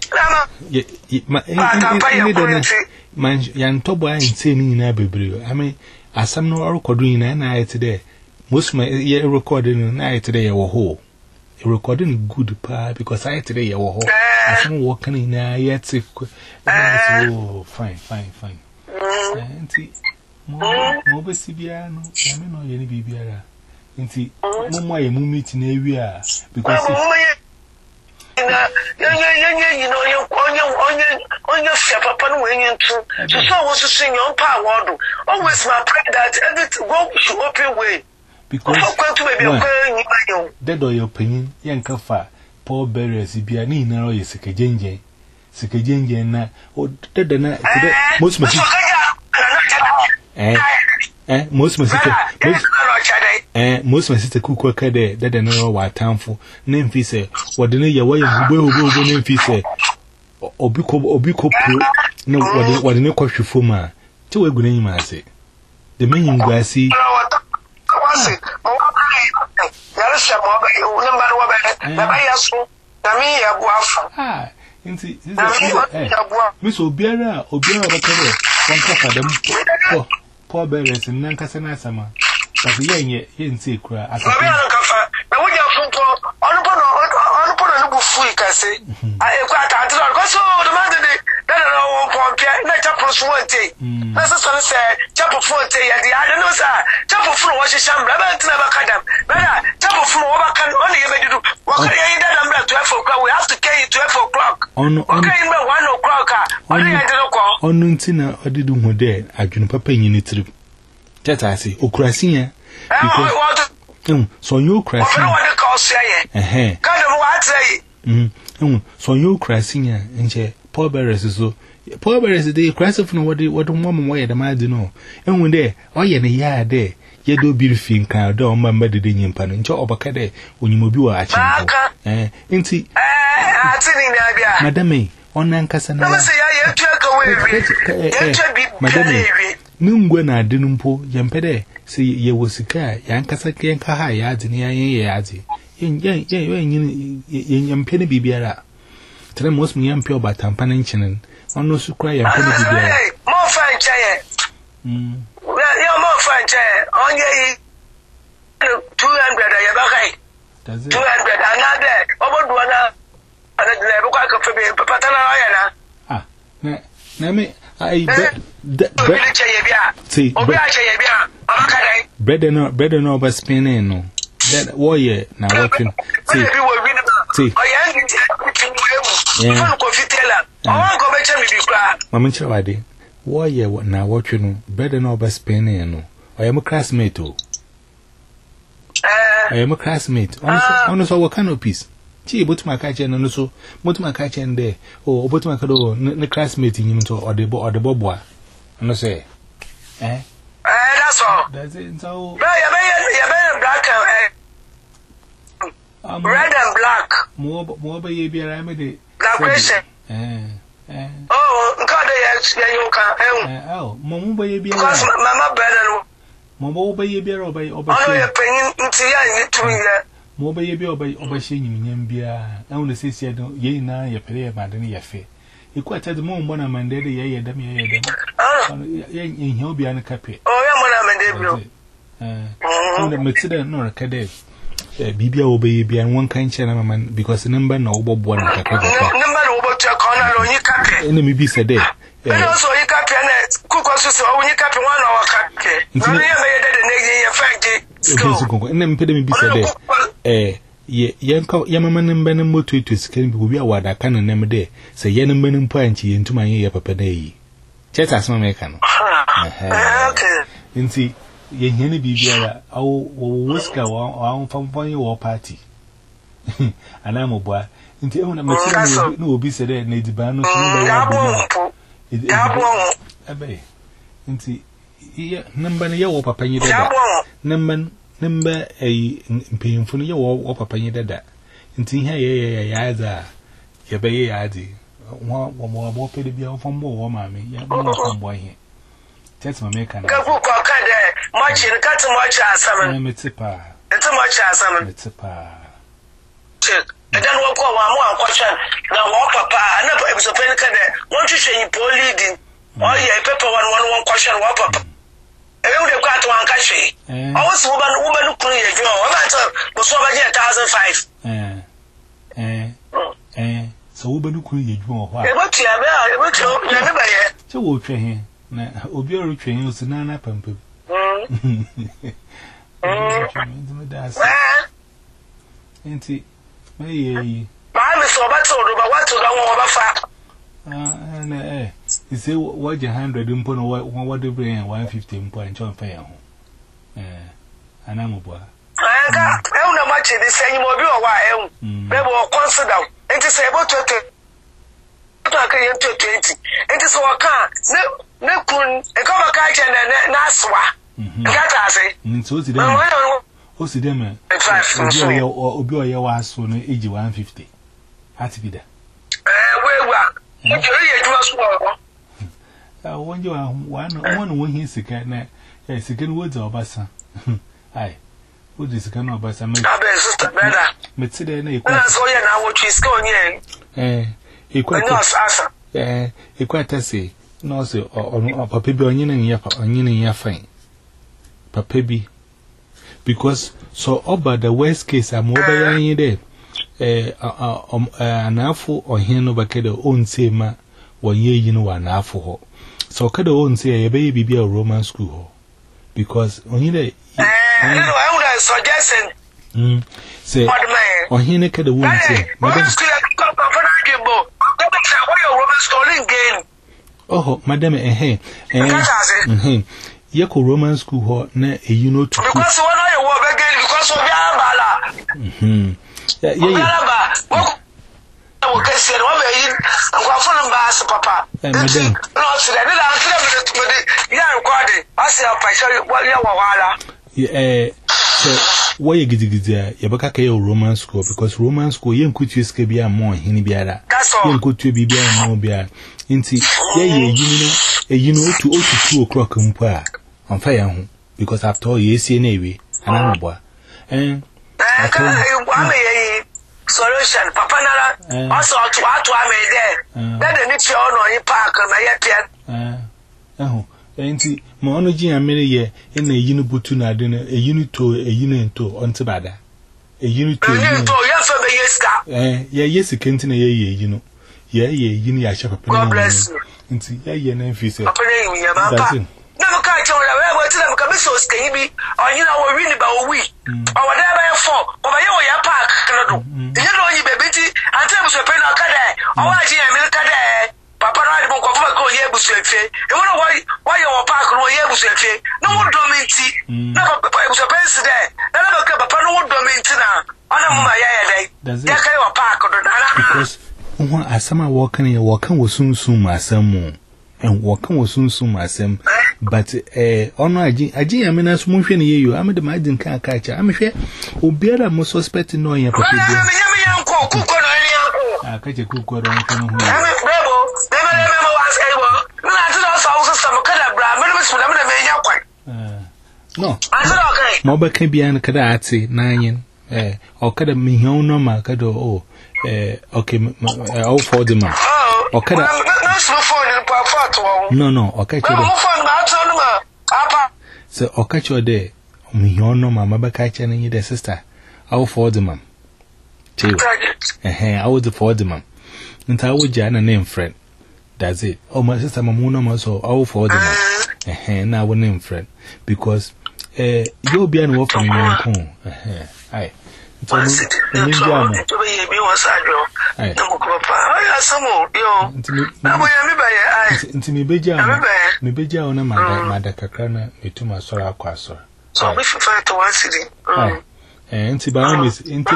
My young Toba ain't saying in Abbey. I mean, as some no recording an eye today. Most my year recording an eye today or whole. A recording good pa because I today or whole. I am walking in a yet. Oh, fine, fine, fine. Auntie. Mobile Sibiano, I mean, or any Bibiara. Inti, no more a movement in area because you know, you're on your on your papa when you too. So, I was to sing your power. Always my prayer that everything go to open way because dead or your opinion, young Kafa, Paul Berry, Sibiani, narrow is a Kajenje, Sikajenje, and or dead the night. Most Eh, eh, most my sister, eh, most my sister cook worker there, that I know what town for. Name fee say, what the name way you will go name fee say, Obico, Obico, no, what what the name cost you for ma. Two a good name, I say. The meaning grassy. Ah, indeed, Miss Obiara, Obiara, one cup of them. Poor berries and Nankasana summer. But the young yen say cry. I would have put a little freak, I say. I quite a lot. So the man did that. I won't compare. Not chapel forty. That's what I said. Chapel forty. And the other knows that chapel for what she shall never cut them. Better chapel for what can only ever do. What can you do? I'm not twelve o'clock. We have to carry twelve o'clock. On one o'clock. On Nuntina, I didn't know there. I didn't papa in it. That I say, Ocrasia. So you crassing. Eh, eh. So you crassing and say, poor berries so. Poor berries, they crass of what what woman way the man do know. And when they, oh, yeah, the yard there, you do beautiful car, don't remember the Dinian pan and job of a when you move you are eh, ain't he? Madame. On Nankasana, Madame, Nungwena Dinumpo, Yampede, see ye was a car, Yankasaki and Kaha yards in Yazi. In Yam Penny Bibiara. Tell them most me impure by Tampananchin, on no cry and Penny Bibiara. More fine chair. Hm. Well, you're more fine chair. On ye two hundred, I have a right. Does it? Two hundred, another, over one. Ah, na me, I bet. See, bread and bread and over spinning. No, that warrior now working. See, see, Mamma Chavadi, warrior now watching bread and over spinning. No, I am a classmate. I am a classmate. Honest, what kind of piece? Gee, but my catcher and so, but my catcher and there, or but my cado, the classmate in him or the or the bobwa. And I say, eh? That's all. That's it. So, black and red and black. More, more by a beer, I made it. Eh, eh. Oh, God, yes, you can. Oh, Momo by a beer. Mamma better. Momo by a beer or by over. Oh, you're paying to me. More by a beer by overseeing Yambia. I only say, ye now, your player, madam, your fee. You quite at the moment when I'm under the year, them, ye, them. In Hobby and a cape. Oh, yeah, madam, and the Mexican nor a cadet. Bibia obey be and one kind channel man because the number no bob one. Number over to a corner on your cape. Enemy be said there. And also, you can't kuko so o nyika pe wan na waka ke no ye me de de ye fange sko na mpede me bisa de eh ye yenka yamama nemba ne moto etu sikani bi obi awada ka na nem de se ye nemba ne mpo anchi ye ntuma ye papa na yi cheta asema me ka no eh okay nti ye hene bibia awo wo wiska wa wa famfon ye wo party ana mo boa nti ehuna mesira no obi se de na ediba no so no ya bo ya bo ebe nti ye nemba ne ye wo papa nyi de nemba nemba ei mpemfu no ye wo papa nyi de da nti ha ye ye ya za ye be ye ya di wo wo wo pede bia wo fambo wo maame ya mo fambo he tete ma make na gagu ko ka de machi ne kat machi asam na metipa ente machi asam metipa check edan wo ko wa mo akwashan na wo papa na pa so pen ka de won twehwe yi po leading o ye pepe won won won kwashan wo papa e we de kwa to an ka hwe o wo so wo ba no wo ba no kunu ye dwo wo ba to wo so ba je one thousand five eh eh eh so wo ba no kunu ye dwo ho a e bo tia be e bo tio na ne ba ye che wo twe he na obi oru twe he o si na na pampa mm enti Hey, Mami so ba to do ba what to do won ba fa. Ah, na eh. You say what your one hundred mpo no what the brain one fifty mpo en chon fa ya ho. Eh, ana mo boa. Eh ka, e una ma che de senyi mo bi o wa e hu. Be bo consider. Enti say bo to to. To ka yen to twenty. Enti so ka ne ne kun e ka ba ka che na na aswa. Mhm. Ka ta say. Enti o ti dem. O si dem e obi o obi o ye wa so no eji one fifty ati bi da eh wewa o jere ye juma so o ah wonje wa wa no won no hin sika na eh sika no wo di obasa ai wo di sika no obasa me abe sister brother me ti de na ikwa na so ye na wo twi sika onye eh ikwa no asa eh ikwa ta se no se o papa bi onye na nya onye na nya fine papa bi because so over the worst case I'm over here there eh um anafu ohin no bakede on say ma wonye yi no anafu ho so kada on say ye be bibia Roman school ho because ohin there eh no I would suggest mm say ohin ne kada won say madam school ka pa na gbo go be say why Roman school in gain oh madam eh eh eh yeko Roman school ho na eyi no to because one I wo be gain because of ya bala mhm yeah yeah ba wo ka se no be yi ngwafo no ba as papa eh madam no se de na kire me to me ya record as ya pa sha ya wa wala eh so why gidigidi ya yebaka ka yo Roman school because Roman school yen kutu eske bia mo hini biara yen kutu bi bia mo bia nti ye ye yinu eyinu otu otu two o'clock mpo a on fire ho because after all ye see na ewe ana mo boa eh aka wa me ye solution papa nara also to atu ame there that the niche on on park na ye pia eh eh enti ma onu ji amere ye na eyinu butu na ade na eyinu to eyinu ento onte bada eyinu to eyinu to ye fa be yeska eh ye yesika enti na ye ye eyinu ye ye eyinu ya sha papa God bless you nti ye ye na mfi se papa ye ye ba pa na mo ka che o la we we ti na mo ka be so skan bi onyi na wo wi ni ba wo wi o wa da ba ye four o ba ye wo ya park kredo ye no yi be bi ti ante mo so pe na ka da o wa ji e mi ka da papa na de mo ko fa ko ye busu efe e wo no why why you park no ye busu efe no mo do mi nti na papa e busu pe si de na na ka papa no wo do mi nti na ona mo ma ya ya dai ya kai wa park do na because who asama walking ye walking wo sunsun asam and walking wo sunsun asam but eh ono agi agi ya mena so mo hwe ne yeyo amede ma adi nka aka acha amhwe obiara mo suspect no ya papa bi ya me ya nko kuko no ni yanko aka je kuko do nko no hu ame brebo be be me mo was kai bo na ati do so so so kada bra me no so na me me nya kwai eh no ati do kai mo ba ka bia na kada ati na anyin eh o kada me hion no ma kada o eh okay all for the man o kada na so phone ni pa fa to no no o ka chede so o ka chede me hion no ma ma ba ka chene ni the sister all for the man che eh eh all the for the man nta wo ja na name friend That's it. Oh, my sister, my mom, no so all for them. Eh, now we name friend because eh, you'll be an wolf from your home. Eh, aye. So, I'm in Jam. Aye, some more, yo. Into me, Beja, me Beja on a Madacacana, me to my Sora Quasso. So, if you find to one city, and Tibamis into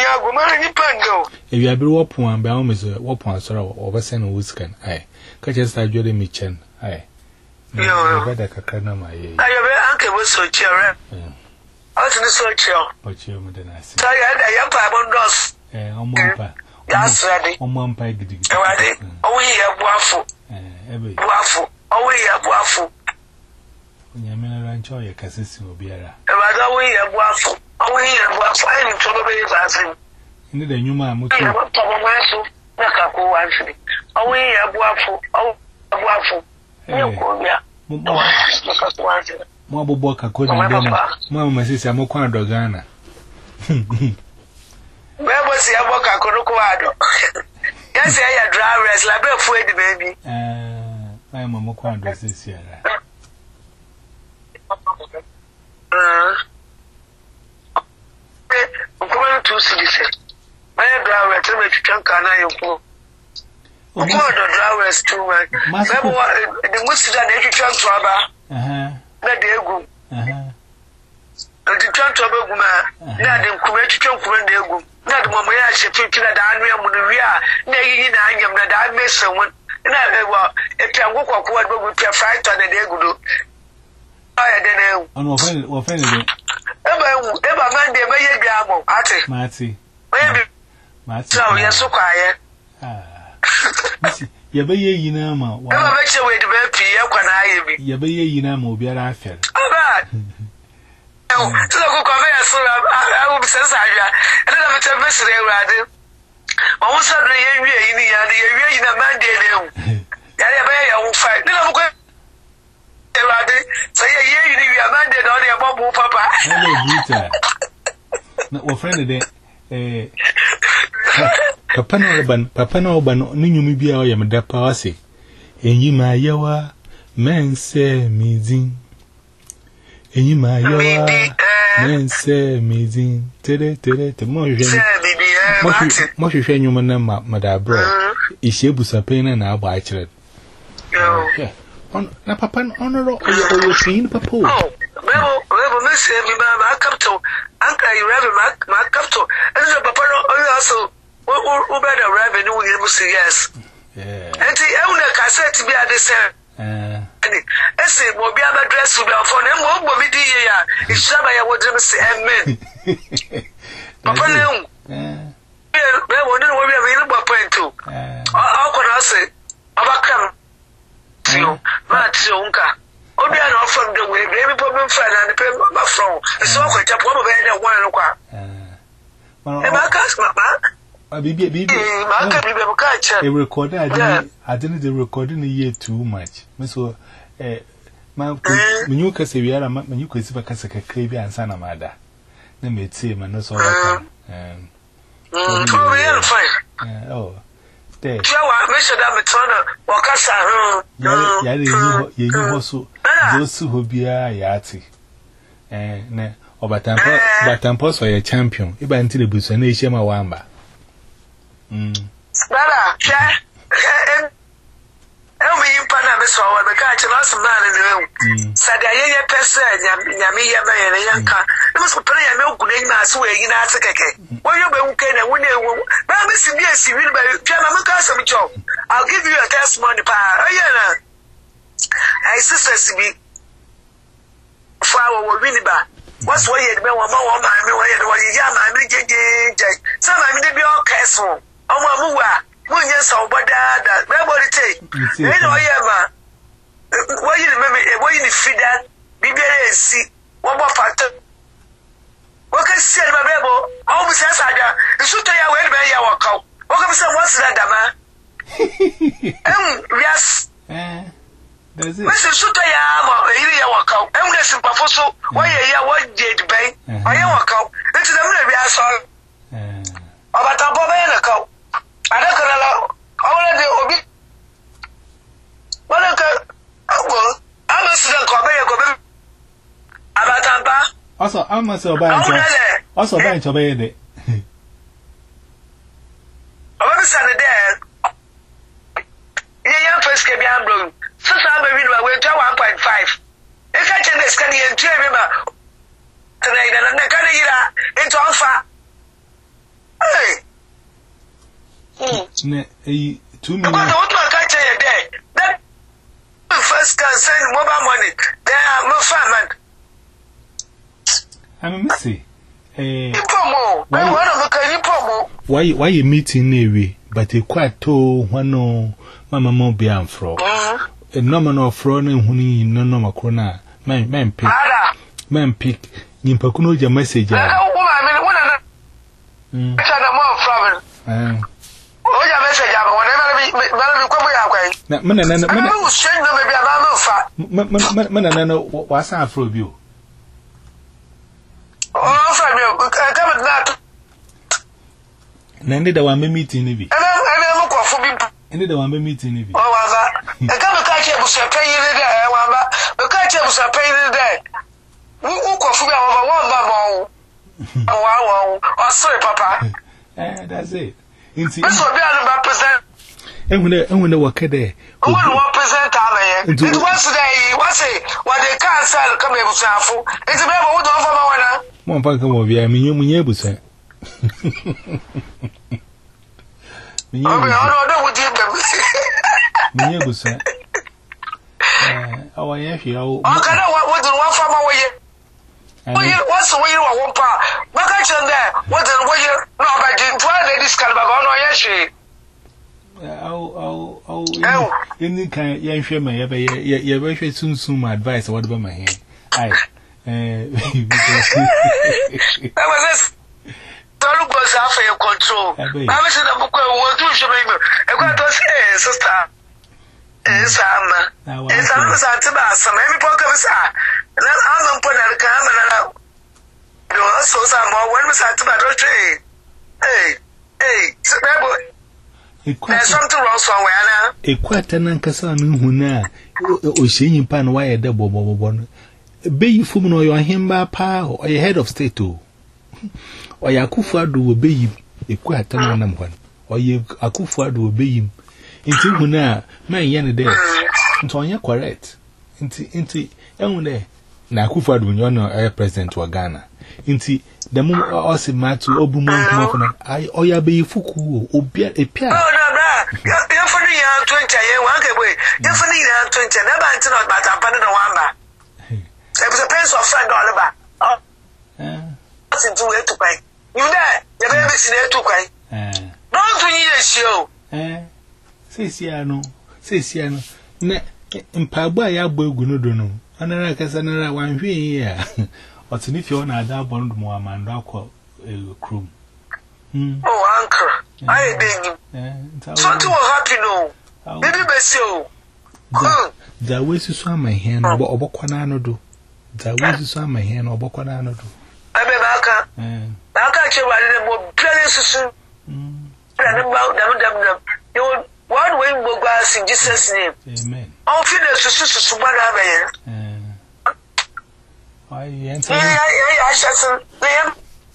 if you have been up one, Baum is a wop one sorrow over Sen Whiskan. Aye, catch us that Jolly Michan. Aye. Yo, I can't my age. I uncle was so chill. I was so chill. But you, Madam, I see. I had a young five doors. Eh, on one that's ready. On one peg. Oh, we have waffle. Every waffle. Oh, we have waffle. When you mean a rancho, your cassis will be a rat. Oh, we have waffle. Oh, we have waffle. I need to know the in the new man, which I want to go. Oh, we have waffle. Oh, waffle. Mwabu boka kodi ndena mwa masisi amokwana dogana bebo si aboka koruko wado yes ya drivers la be fuedi baby eh mai mama kwana do sisi ara uh ukwana tu sidise mai driver teme tutwanka na yoko Oh, the drivers too much. Remember what the Muslim they try to aba. Uh-huh. Na dey egu. Uh-huh. The try to aba guma. Na dem kuma twa kuma na egu. Na dem mo ya shefi kina da anu ya mu no wi a na yiyi na anyam na da mesa won. Na ewa epiango kwakwo adu gu pia fright na dey egu do. Aya de na egu. Ono ofen ofen de. Eba egu, eba man de be ye bia mo. Ate. Mati. Maybe. Mati. So yeso kwaye. Ah. Yabe ye yina ma wa eba be che we de be pi e kwa na aye bi yabe ye yina ma obiara afel aba eh so ko ko me so a u sense aja e na me te be sire urade ma wo so do ye wie yi ni ya de ye wie yi na man de le hu ya ya be ya wo fa ni na mo ko urade so ye ye yi ni wi man de na o de bobu papa na wo friend de eh Papa no urban, Papa no urban, Ninyumi be our yam da pawase. And ye my yawa, men say amazing. And ye my yawa, men say amazing. Tere, tere, te mo je. Mo je fe nyuma na mada bro. Ishe busa pena na aba achred. Yeah. On na Papa honor o o seen Papa. Oh, Bebo, Bebo, me say me ma capital. Anka you have ma capital. And Papa no also who better revenue will say yes. Yeah. And the owner cassette be at the same. Uh, I say, will be a dress to be for them. What will be the year? It's Shabaya would say, Amen. Papa, no. There wouldn't be available point too. How could I say? Abacam. You, Matsunka. Obi an offer the way, baby problem friend and the paper from. It's all quite a problem of one o'clock. And I can't, Papa. I be be be a recorder. I didn't the recording a year too much. So, eh, my when you can say we are a man, you could see a casaka crabby and Santa Mada. Then may say, man, no so. Um, oh, there. You are Mister Damitona, Wakasa. Yadi, you also those who be a yati. Eh, or but I'm post for a champion. If I until the boots and they share my wamba. Mm. Baba, yeah. Help me in Panama, so I can't tell us a man in the room. Sadia, person, Yami, Yama, and Yanka. It was a prayer, no good name as way in Asaka. Well, you be okay, and when you will, but Miss Yes, you will be Jamaica job. I'll give you a testimony, Pa. I sister be flower or Winniba. What's why you know one more man, why you yam, I mean, some I mean, be all castle. Oh, Mamma, when you saw what that, nobody take. You know, Yama. Why you remember, why you feed that? Be very see one more factor. What can see my rebel? Almost as I got the shooter. I went by your cow. What can say what's that, Dama? Um, yes. That's it. Mister Shooter, I am your cow. I'm the simple fossil. Why you what did bank? I am a cow. It's the money I saw. About a bob and a cow. I don't know. All of the Also, I'm not so bad. Also, bad to obey it. I'm Sunday there. Yeah, first came down, bro. So, I'm a winner. We're down one point five. If I can scan you and tell me about tonight, and I'm not going to eat into alpha. Hey, two million. What I catch you there? That first can send mobile money. There are no farmers. I'm missy. Eh, why, why you meeting Navy, but a quite tall one no Mamma Mobian fro. A nominal fro no honey, no no macrona. Man, man, pick. Man, pick. Nimpakuno, your message. I mean, one of them. Oh, your message, whenever we come away. Manana, what's our for you? Oh, from you, I come not. Nandy, the one meeting Navy. And I look for me. And the one meeting Navy. Oh, I come to catch you, was a pay in the day. The catcher was a pay in the day. Who could figure over one bubble? Oh, oh, sorry, Papa. Eh, that's it. That's what they are represent. And when they and when they work there, one represent our it was today. What's it? What they can't sell come able to have. It's a member who don't follow one. One pack of Via Minu Munyebusa. I don't would give them. Munyebusa. Oh, I actually, oh, I don't know what the one from away. What's the way you want? But I tell there, what the way you know about the twelve ladies can have on Yashi. Oh, oh, oh, any kind of young shaman, you're very soon, soon, my advice, what about my hand? I, eh, that was this. Don't look what's after your control. I was in a book where one two should make a quite say, sister. Yes, I'm. It's almost at about some every pocket of us. And I'm not putting a camera. You also some more when we sat about the tree. Hey, hey, there's something wrong somewhere now. A quite an uncassan who now was seeing pan wire double bobbon. Be you fum or your himba pa or a head of state too. Or Yakufadu will be a quite an one. Or you Akufadu will be him. Into who now, man, yan there. Into on your correct. Into, into, young there. Na Akufo-Addo when you're not a president to Ghana. Into the moment also Matu Obumon, I oya be fuku, obia a pia. Oh, no, no, you're funny, young twenty, you want away. You're funny, young twenty, never until not, but I'm putting a wamba. There was a pencil of friend all about. Oh, what's into it to pay? You there, the baby's in there to pay. Don't we need a show? Eh, says Yano, says Yano. Ne, in Pabba, ya boy, Gunodono. Another Casanara one here. What's in if you're not that bond more man, Rockwell, a crew. Oh, uncle, I beg you. Something will happen, no. Maybe Bessio. There was to swam my hand or Boquanano do. There was to swam my hand or Boquanano do. I mean, I'll catch you by the more pleasant. And about them, you would one way will glass in Jesus' name. Amen. All finish to sister one other. I answer. I shall say,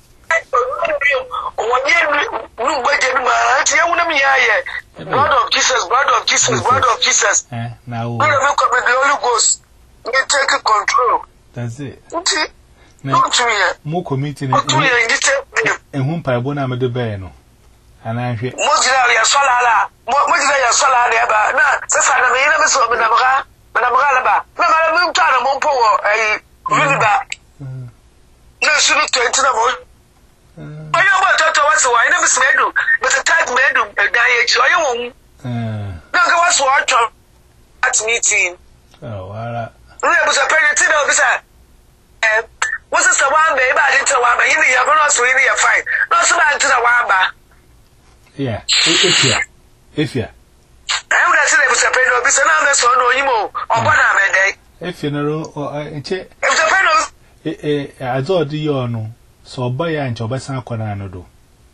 one year, no budget, my blood of Jesus, blood of Jesus, blood of Jesus. Now, when I look at the Holy Ghost, you take control. That's it. Don't you more committing and whom Pabona made the bano. And I hear Mojia Solala, Mojia Solala, but Safana, the enemy of Manabra, Manabralaba, Mamma Mutana Mompo, a River. No, she looked to enter the boat. I know what Doctor was, so I never said, but a type made a diet, so I won't. No, go was what at meeting. Oh, well, there was a penalty of this. What's the one baby? I didn't tell one, but you are going to really a fight. Not so bad to the one. Yeah, if you, if you, I would have said it was a pen of this, and I'm the son or you or one of day. If you know, or a check, if the pen of I thought you know, so buy and your best uncle and do.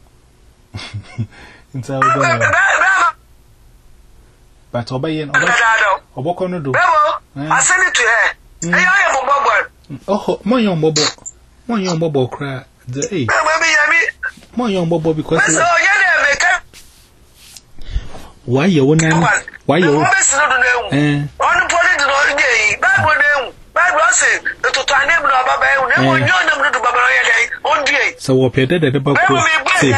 But obey and or what can you do? I send it to her. I am a bubble. Oh, my young bubble. One young Bobo cry. The eh. One young Bobo because. Why you want to? Why you want to? Eh. On the point of the day, bad one, bad was it? The total name of Baba, never knew them to Baba on day. So, what Peter did about say.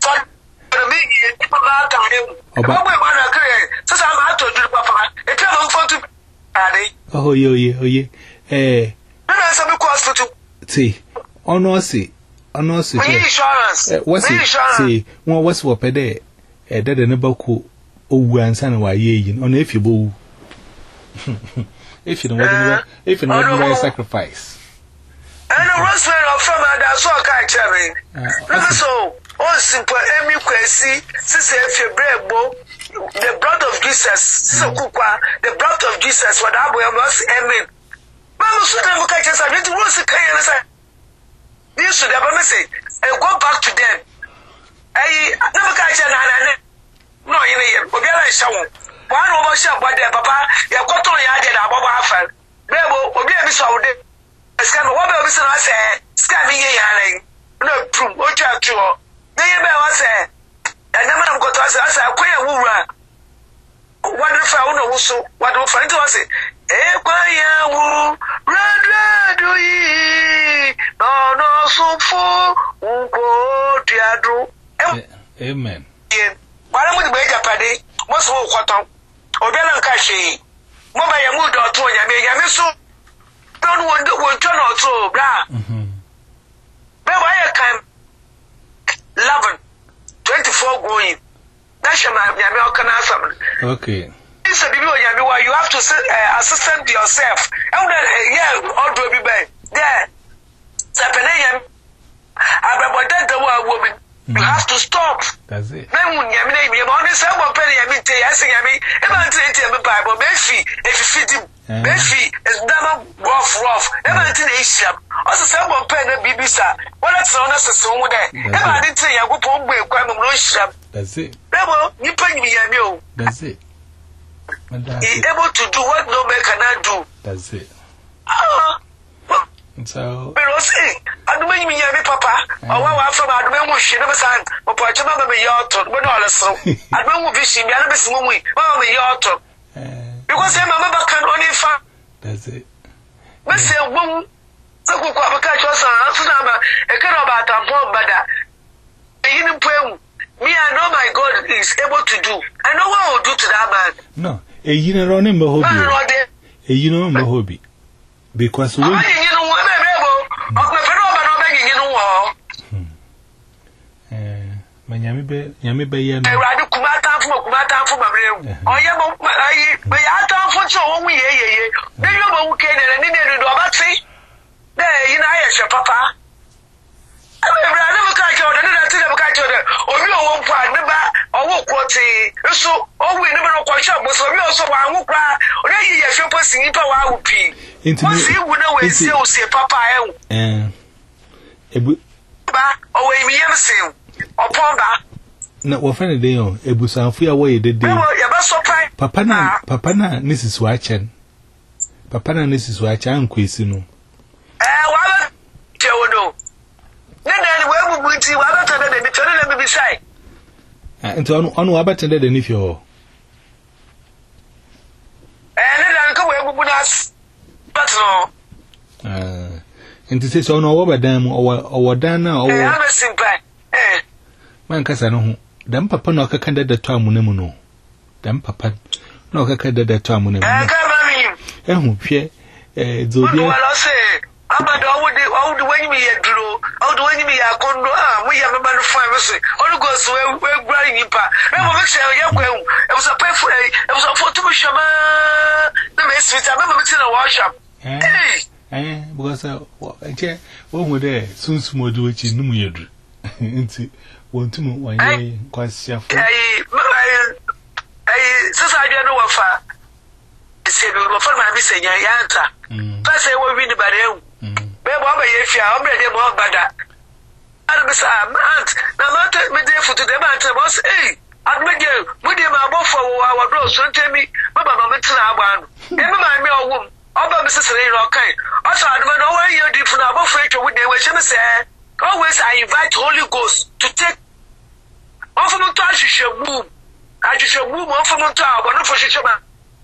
Oh, yo, yo, yo, eh. See, on no see, on no see. What's it? See, one was what pede, a dead and about cool. Oh, and son, why ye, on if you boo. If you know, if you know, sacrifice. And a rose from that so I can't so. Oh, simple, Emmy Quasi, Sister, if you break bow, the blood of Jesus, so Kukwa, the blood of Jesus, what I was, Emmy. Mamma should never catch us. I need to lose the kind. You should have a message and go back to them. I never catch an no, you know, but I shall. One over shall, but their papa, you have got on your idea about Alpha. Rebel, or be a miss all day. I scan what I say, scanning a no proof, what you have to. They never say, and never got to us as a queer woo. What if I know so? What will find to us? Eh, quiet woo, red, red, do ye? No, no, so for go, dear. Amen. Why would make a paddy? What's all what? Or Bella Cashi? Mobile Yamu or Toya, Yamisu. Don't want to go John or so, blah. But why I can. eleven, twenty-four going. That's your American answer. Okay. This is a video you have to uh, assistant yourself. And then, yeah, all to be bad. There. Sapanayam. About that woman. You have to stop. That's it. Then when you name your money, someone penny, I mean, I sing, I mean, if I take the Bible, Messi, if you fit him, Messi is never rough, rough. Never until Asia. Also, someone penny, B B S. What else on us is someone there? Never I didn't say I would put away quite a no. That's it. Never, you pay me, I know. That's it. He's able to do what no man cannot do. That's it. Ah. So, but I say, I don't mean me, Papa. Or what from I don't know, she never sang, or Pachama, my yacht, but all so. I don't want to see me, I never see me, oh, my yacht. Because I'm a mother can only find. That's it. But say, won't the cook of a catch us, a kind of about a bomb, but I didn't pay. Me, I know my God is able to do. I know what I will do to that man. No, a year running Mahobi. A year on Mahobi. Because we. I didn't know what I'm able. Of the phenomenon of begging in the wall. Eh, my Yamibe, Yamibe, I rather come out from Kumata from my room. Oh, yeah, but I thought for so we hear. Then you won't get it and then you do about see. There, you know, I your papa. I never catch on another never catch on or you won't find never or walk what so oh we never know quite sure but so we also want to cry or then you have your singing power will be once you would know still say papa eh or we never say or ponder na wo friend dey on ebusanfu ya wo ye dede papa na papa na Missus Wachen papa na Missus Wachen ankwesi no eh wa je wono then we will be able to be turned to be shy. And on on what better than if you're. And then I'll go where we would ask. But no. Uh, and to say so, no, over them or Dana or. I'm a simple. Eh. Man, Cassano, them papa no candid the term mono. Them papa no candid the term mono. I can't marry him. Eh, Zobia. I'm not all the way me a drew, all the way me a condo. We have a man of five. All goes where we're grinding in pa. Remember, it was a pay for it was a photo shaman. The mess with a member mixing a workshop. Eh, eh, because I can't. One were there soon small do it in Numudu. Into one to one day, quite self. I, since I don't know what far. I said, we will find my missing Yanta. First, I will read about him. Baba, if you are already more bad. I'm aunt. Now, not take me there for the demand. Was eh? I'd make you, would you my both for our bros? So tell me, Baba, I'm a one. Never mind me, a woman. Oba Missus Ray okay. Also I don't know where you different about for with the way she say. Always I invite Holy Ghost to take off from to ashishe boom. Ashishe boom off from to abonu for shishema.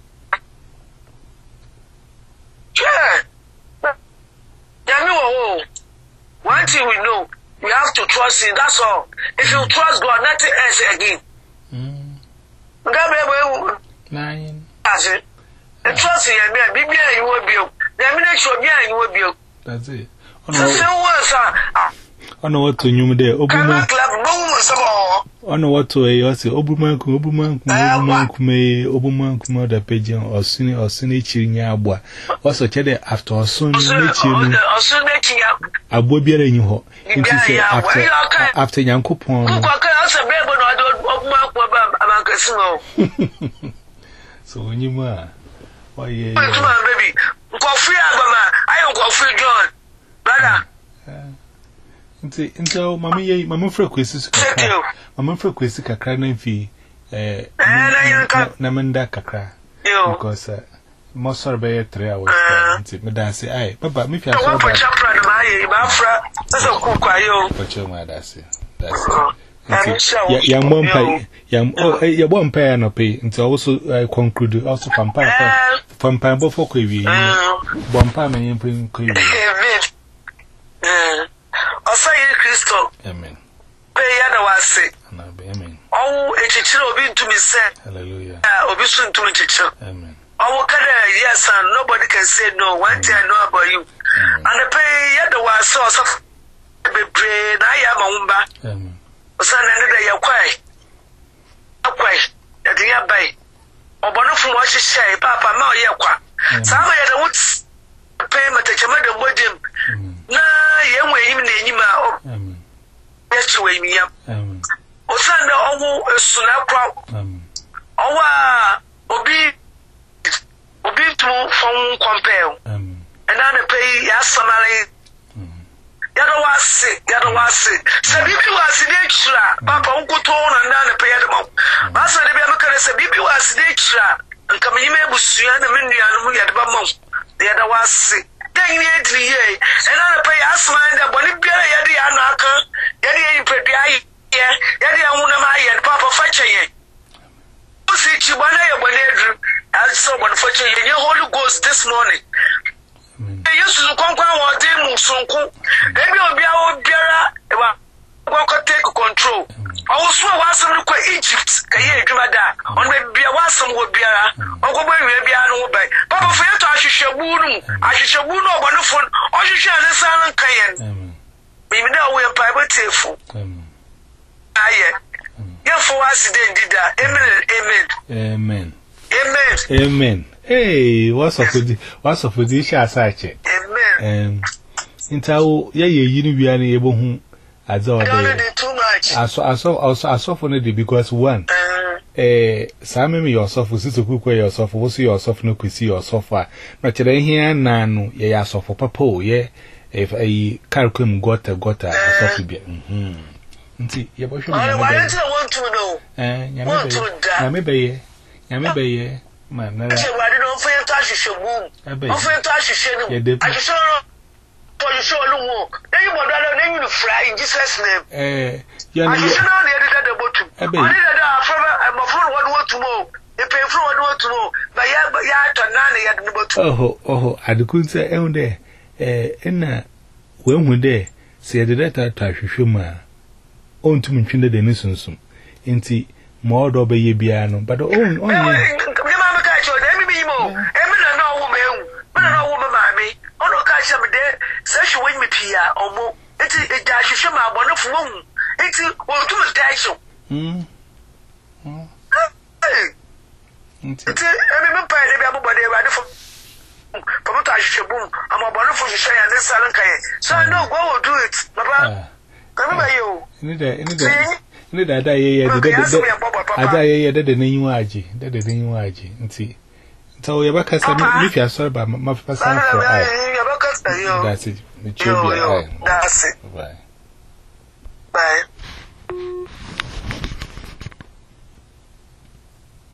Yeah. Yeah, no. One thing we know, we have to trust him, that's all. If you trust God, nothing else again. Mm. Nine. That's it. The trust in him, be you will be. The minute you will be. That's it. Oh, no, what to you there? Obuma. Oh, no, what to a yosi, Obuman, Obuman, Obuman, Kume, Obuman, Kuma, the pigeon, or Sunny or Sunny Chinyabwa. Also, Chede after or soon, or soon, I will be in you. After after Yankupon. So when you were, why, yeah, baby, go free, I don't go free, John, brother. Until Mammy, Mamma Frequency, Mamma Frequency, Kakran fee, eh, Namanda Kakra, because most are by three hours. Madame say, I, but me, I want for Chapra, my friend, that's a cook, I owe. But your mother, that's it. Young one pay, young, oh, your one pay and pay until also conclude also from Papa, from Pambo for Quivi, one palm and bring Quivi. Crystal. Amen. Pay other was say. Amen. Oh, a teacher will to me said. Hallelujah. I'll be soon to me, teacher. Amen. Oh, yes, and nobody can say no. One thing I know about you. And the pay other was source of the brain. I am a umba. Amen. Son, another you're quiet. Quiet. That you are by. Or one from what you say, Papa, no, you're quiet. Some of the woods pay my teacher, madam, with him. Na ye we him na enyima amen yes we mi am amen o san na owo esuna kwa amen owa obi obi to fon compare amen and na pay ya samale amen ya do wase ya do wase se bibi wase de kira papa nkoto na na pay ya de ma ba se de bi amaka se bibi wase de kira nka me yime busuya na me nuanu mu ya de ba ma ya da wase then you enter here, and I pay us mind that when you be a yadi anaka, yadi you pretty eye, yadi I want my and Papa Fetcher ye. You see, Chibana, when you as someone Fetcher ye, your Holy Ghost this morning. They used to conquer what they move so cool. Then you'll be our bearer, walk take control. I was so awesome to Egypt, a year to my dad, on maybe a wassom would be a or maybe I know by Papa Feta, I should wound, I should wound over the phone, or you shall the silent cayenne. Maybe now we are private tearful. Aye, yeah, for us, then did that. Amen, amen, amen, amen. Hey, what's up with the what's up with the Shasache? Amen. Intel, yeah, you be able whom. As all too much. I saw, I saw, also, I saw for it because one, eh, Sammy yourself, was it a cook way yourself, was yourself, no, could see your sofa. Not today here, none, yeah, so for papa, yeah, if a carcum got a got a coffee beer. Hm. See, yeah, but you want to know. Eh, want to die. Maybe, maybe, man, I don't feel touch your womb. I feel touch your shame. I just you show no more. Then you want to name you fry in Jesus' name. Eh, yeah, I just know the other bottom. I did that. I'm a phone what want to know. You pay for what want to know. But yeah, but yeah, to none yet the bottom. Oh, oh, I couldn't say, eh, there. Eh, and when we there, say the data touch you, ma. On to me, the Nisson. Inti, more dobe ye piano, but oh, oh, yeah. Mamma catch your name, Mimo. Emma, no woman, but no woman, mammy. Oh, no, catch them there. Such a wing me, Pia, or more. It's a dash of shama, one of whom. It's a well, too much dash. Hm. It's a remember, everybody rather for Promotage boom. I'm a wonderful to say, and this salon. So I know what will do it, Papa. Remember you. Need that I did the name Waji, that the name Waji, and see. So you're back as a if you are sorry about my person for I. That's it. That's it. Bye.